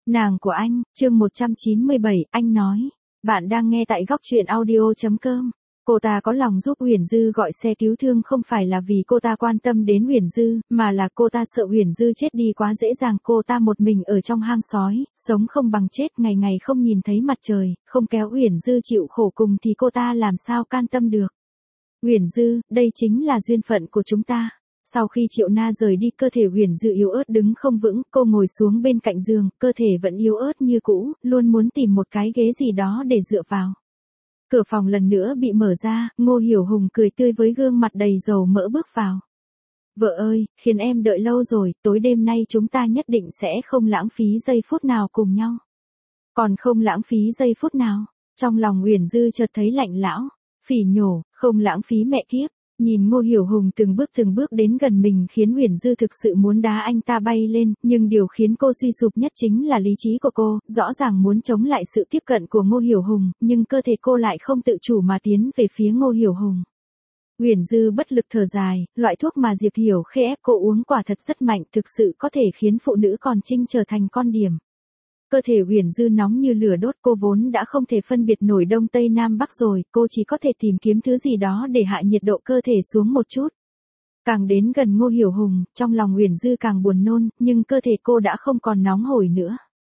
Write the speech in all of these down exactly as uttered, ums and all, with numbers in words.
Nàng của anh, chương một trăm chín mươi bảy, anh nói. Bạn đang nghe tại góc truyện audio.com. Cô ta có lòng giúp Uyển Dư gọi xe cứu thương không phải là vì cô ta quan tâm đến Uyển Dư, mà là cô ta sợ Uyển Dư chết đi quá dễ dàng. Cô ta một mình ở trong hang sói, sống không bằng chết, ngày ngày không nhìn thấy mặt trời, không kéo Uyển Dư chịu khổ cùng thì cô ta làm sao can tâm được. Uyển Dư, đây chính là duyên phận của chúng ta. Sau khi Triệu Na rời đi, cơ thể Uyển Dư yếu ớt đứng không vững, cô ngồi xuống bên cạnh giường, cơ thể vẫn yếu ớt như cũ, luôn muốn tìm một cái ghế gì đó để dựa vào. Cửa phòng lần nữa bị mở ra, Ngô Hiểu Hùng cười tươi với gương mặt đầy dầu mỡ bước vào. Vợ ơi, khiến em đợi lâu rồi, tối đêm nay chúng ta nhất định sẽ không lãng phí giây phút nào cùng nhau. Còn không lãng phí giây phút nào, trong lòng Uyển Dư chợt thấy lạnh lão, phỉ nhổ, không lãng phí mẹ kiếp. Nhìn Ngô Hiểu Hùng từng bước từng bước đến gần mình khiến Uyển Dư thực sự muốn đá anh ta bay lên, nhưng điều khiến cô suy sụp nhất chính là lý trí của cô, rõ ràng muốn chống lại sự tiếp cận của Ngô Hiểu Hùng, nhưng cơ thể cô lại không tự chủ mà tiến về phía Ngô Hiểu Hùng. Uyển Dư bất lực thở dài, loại thuốc mà Diệp Hiểu Khê ép cô uống quả thật rất mạnh, thực sự có thể khiến phụ nữ còn trinh trở thành con điểm. Cơ thể Uyển Dư nóng như lửa đốt, cô vốn đã không thể phân biệt nổi đông tây nam bắc rồi, cô chỉ có thể tìm kiếm thứ gì đó để hạ nhiệt độ cơ thể xuống một chút. Càng đến gần Ngô Hiểu Hùng, trong lòng Uyển Dư càng buồn nôn, nhưng cơ thể cô đã không còn nóng hổi nữa.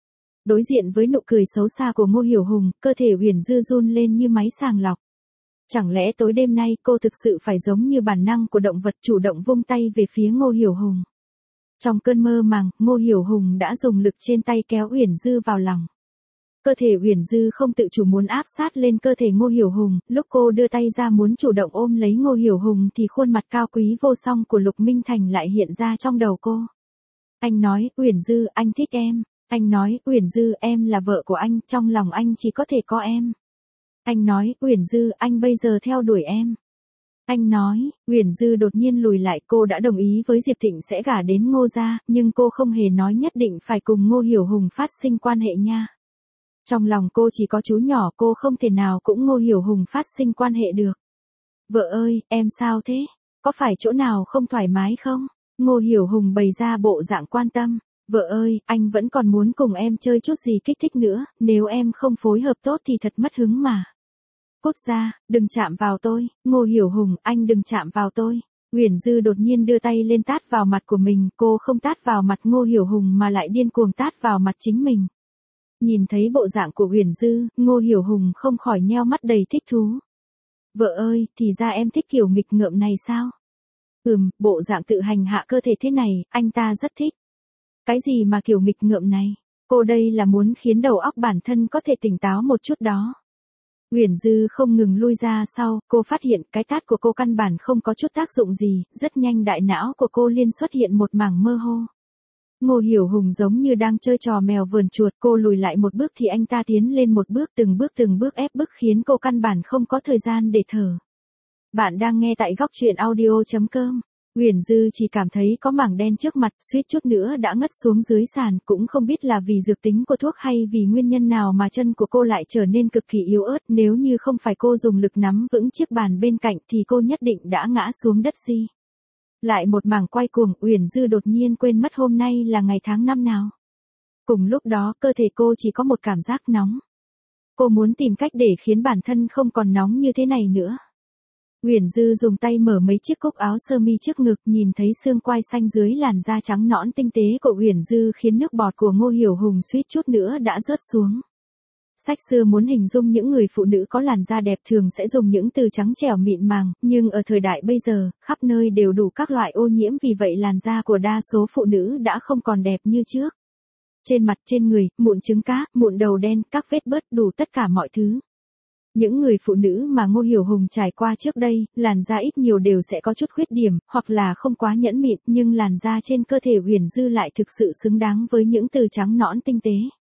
Đối diện với nụ cười xấu xa của Ngô Hiểu Hùng, cơ thể Uyển Dư run lên như máy sàng lọc. Chẳng lẽ tối đêm nay cô thực sự phải giống như bản năng của động vật chủ động vung tay về phía Ngô Hiểu Hùng? Trong cơn mơ màng, Ngô Hiểu Hùng đã dùng lực trên tay kéo Uyển Dư vào lòng. Cơ thể Uyển Dư không tự chủ muốn áp sát lên cơ thể Ngô Hiểu Hùng, lúc cô đưa tay ra muốn chủ động ôm lấy Ngô Hiểu Hùng thì khuôn mặt cao quý vô song của Lục Minh Thành lại hiện ra trong đầu cô. Anh nói, Uyển Dư, anh thích em. Anh nói, Uyển Dư, em là vợ của anh, trong lòng anh chỉ có thể có em. Anh nói, Uyển Dư, anh bây giờ theo đuổi em. Anh nói, Uyển Dư đột nhiên lùi lại, cô đã đồng ý với Diệp Thịnh sẽ gả đến Ngô gia, nhưng cô không hề nói nhất định phải cùng Ngô Hiểu Hùng phát sinh quan hệ nha. Trong lòng cô chỉ có chú nhỏ, cô không thể nào cũng Ngô Hiểu Hùng phát sinh quan hệ được. Vợ ơi, em sao thế? Có phải chỗ nào không thoải mái không? Ngô Hiểu Hùng bày ra bộ dạng quan tâm. Vợ ơi, anh vẫn còn muốn cùng em chơi chút gì kích thích nữa, nếu em không phối hợp tốt thì thật mất hứng mà. Cút ra, đừng chạm vào tôi, Ngô Hiểu Hùng, anh đừng chạm vào tôi. Uyển Dư đột nhiên đưa tay lên tát vào mặt của mình, cô không tát vào mặt Ngô Hiểu Hùng mà lại điên cuồng tát vào mặt chính mình. Nhìn thấy bộ dạng của Uyển Dư, Ngô Hiểu Hùng không khỏi nheo mắt đầy thích thú. Vợ ơi, thì ra em thích kiểu nghịch ngợm này sao? Ừm, bộ dạng tự hành hạ cơ thể thế này, anh ta rất thích. Cái gì mà kiểu nghịch ngợm này? Cô đây là muốn khiến đầu óc bản thân có thể tỉnh táo một chút đó. Uyển Dư không ngừng lui ra sau, cô phát hiện cái tát của cô căn bản không có chút tác dụng gì, rất nhanh đại não của cô liên xuất hiện một mảng mơ hồ. Ngô Hiểu Hùng giống như đang chơi trò mèo vờn chuột, cô lùi lại một bước thì anh ta tiến lên một bước, từng bước từng bước ép bức khiến cô căn bản không có thời gian để thở. Bạn đang nghe tại góc truyện audio.com. Uyển Dư chỉ cảm thấy có mảng đen trước mặt, suýt chút nữa đã ngất xuống dưới sàn, cũng không biết là vì dược tính của thuốc hay vì nguyên nhân nào mà chân của cô lại trở nên cực kỳ yếu ớt, nếu như không phải cô dùng lực nắm vững chiếc bàn bên cạnh thì cô nhất định đã ngã xuống đất di. Lại một mảng quay cuồng, Uyển Dư đột nhiên quên mất hôm nay là ngày tháng năm nào. Cùng lúc đó, cơ thể cô chỉ có một cảm giác nóng. Cô muốn tìm cách để khiến bản thân không còn nóng như thế này nữa. Uyển Dư dùng tay mở mấy chiếc cúc áo sơ mi trước ngực, nhìn thấy xương quai xanh dưới làn da trắng nõn tinh tế của Uyển Dư khiến nước bọt của Ngô Hiểu Hùng suýt chút nữa đã rớt xuống. Sách xưa muốn hình dung những người phụ nữ có làn da đẹp thường sẽ dùng những từ trắng trẻo mịn màng, nhưng ở thời đại bây giờ, khắp nơi đều đủ các loại ô nhiễm, vì vậy làn da của đa số phụ nữ đã không còn đẹp như trước. Trên mặt, trên người, mụn trứng cá, mụn đầu đen, các vết bớt, đủ tất cả mọi thứ. Những người phụ nữ mà Ngô Hiểu Hùng trải qua trước đây, làn da ít nhiều đều sẽ có chút khuyết điểm, hoặc là không quá nhẫn mịn, nhưng làn da trên cơ thể Uyển Dư lại thực sự xứng đáng với những từ trắng nõn tinh tế.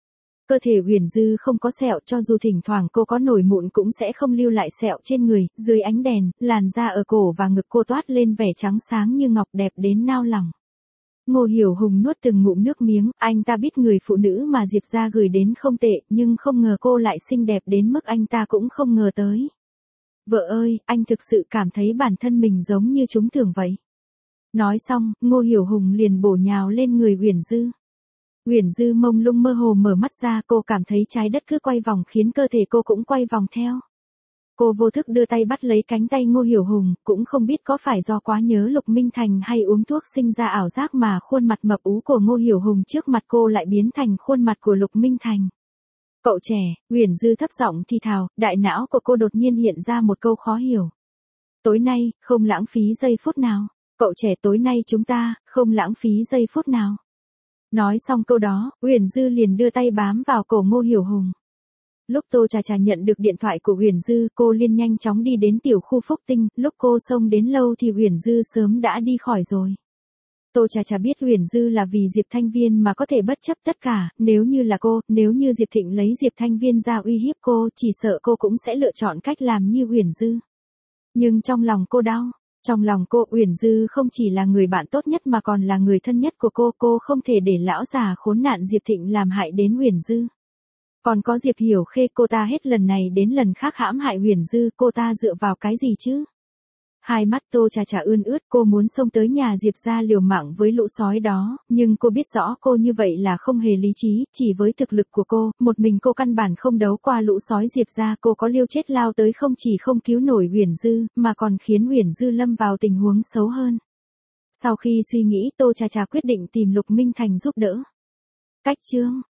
Cơ thể Uyển Dư không có sẹo, cho dù thỉnh thoảng cô có nổi mụn cũng sẽ không lưu lại sẹo trên người, dưới ánh đèn, làn da ở cổ và ngực cô toát lên vẻ trắng sáng như ngọc, đẹp đến nao lòng. Ngô Hiểu Hùng nuốt từng ngụm nước miếng, anh ta biết người phụ nữ mà Diệp gia gửi đến không tệ, nhưng không ngờ cô lại xinh đẹp đến mức anh ta cũng không ngờ tới. Vợ ơi, anh thực sự cảm thấy bản thân mình giống như trúng thưởng vậy. Nói xong, Ngô Hiểu Hùng liền bổ nhào lên người Uyển Dư. Uyển Dư mông lung mơ hồ mở mắt ra, cô cảm thấy trái đất cứ quay vòng khiến cơ thể cô cũng quay vòng theo. Cô vô thức đưa tay bắt lấy cánh tay Ngô Hiểu Hùng, cũng không biết có phải do quá nhớ Lục Minh Thành hay uống thuốc sinh ra ảo giác mà khuôn mặt mập ú của Ngô Hiểu Hùng trước mặt cô lại biến thành khuôn mặt của Lục Minh Thành. Cậu trẻ, Uyển Dư thấp giọng thì thào, đại não của cô đột nhiên hiện ra một câu khó hiểu. Tối nay, không lãng phí giây phút nào. Cậu trẻ, tối nay chúng ta, không lãng phí giây phút nào. Nói xong câu đó, Uyển Dư liền đưa tay bám vào cổ Ngô Hiểu Hùng. Lúc Tô Trà Trà nhận được điện thoại của Uyển Dư, cô liền nhanh chóng đi đến tiểu khu Phúc Tinh, lúc cô xông đến lâu thì Uyển Dư sớm đã đi khỏi rồi. Tô Trà Trà biết Uyển Dư là vì Diệp Thanh Viên mà có thể bất chấp tất cả, nếu như là cô, nếu như Diệp Thịnh lấy Diệp Thanh Viên ra uy hiếp cô, chỉ sợ cô cũng sẽ lựa chọn cách làm như Uyển Dư. Nhưng trong lòng cô đau, trong lòng cô Uyển Dư không chỉ là người bạn tốt nhất mà còn là người thân nhất của cô, cô không thể để lão già khốn nạn Diệp Thịnh làm hại đến Uyển Dư. Còn có Diệp Hiểu Khê, cô ta hết lần này đến lần khác hãm hại Uyển Dư, cô ta dựa vào cái gì chứ? Hai mắt Tô Trà Trà ươn ướt, cô muốn xông tới nhà Diệp ra liều mạng với lũ sói đó, nhưng cô biết rõ cô như vậy là không hề lý trí, chỉ với thực lực của cô, một mình cô căn bản không đấu qua lũ sói Diệp ra, cô có liều chết lao tới không chỉ không cứu nổi Uyển Dư, mà còn khiến Uyển Dư lâm vào tình huống xấu hơn. Sau khi suy nghĩ, Tô Trà Trà quyết định tìm Lục Minh Thành giúp đỡ. Cách chương